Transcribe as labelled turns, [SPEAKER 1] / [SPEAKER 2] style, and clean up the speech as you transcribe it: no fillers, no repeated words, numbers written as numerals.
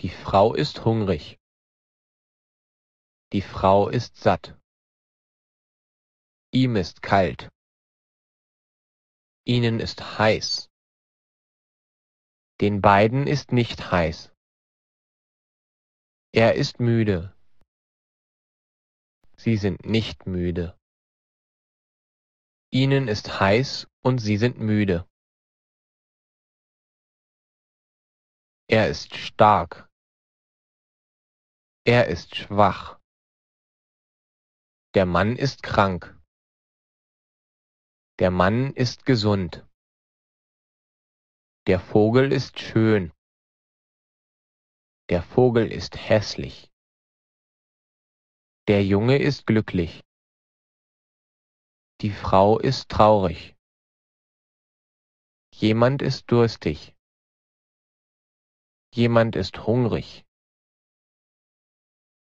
[SPEAKER 1] Die Frau ist hungrig. Die Frau ist satt. Ihm ist kalt. Ihnen ist heiß. Den beiden ist nicht heiß. Er ist müde. Sie sind nicht müde. Ihnen ist heiß und sie sind müde. Er ist stark. Er ist schwach. Der Mann ist krank. Der Mann ist gesund. Der Vogel ist schön. Der Vogel ist hässlich. Der Junge ist glücklich. Die Frau ist traurig. Jemand ist durstig. Jemand ist hungrig.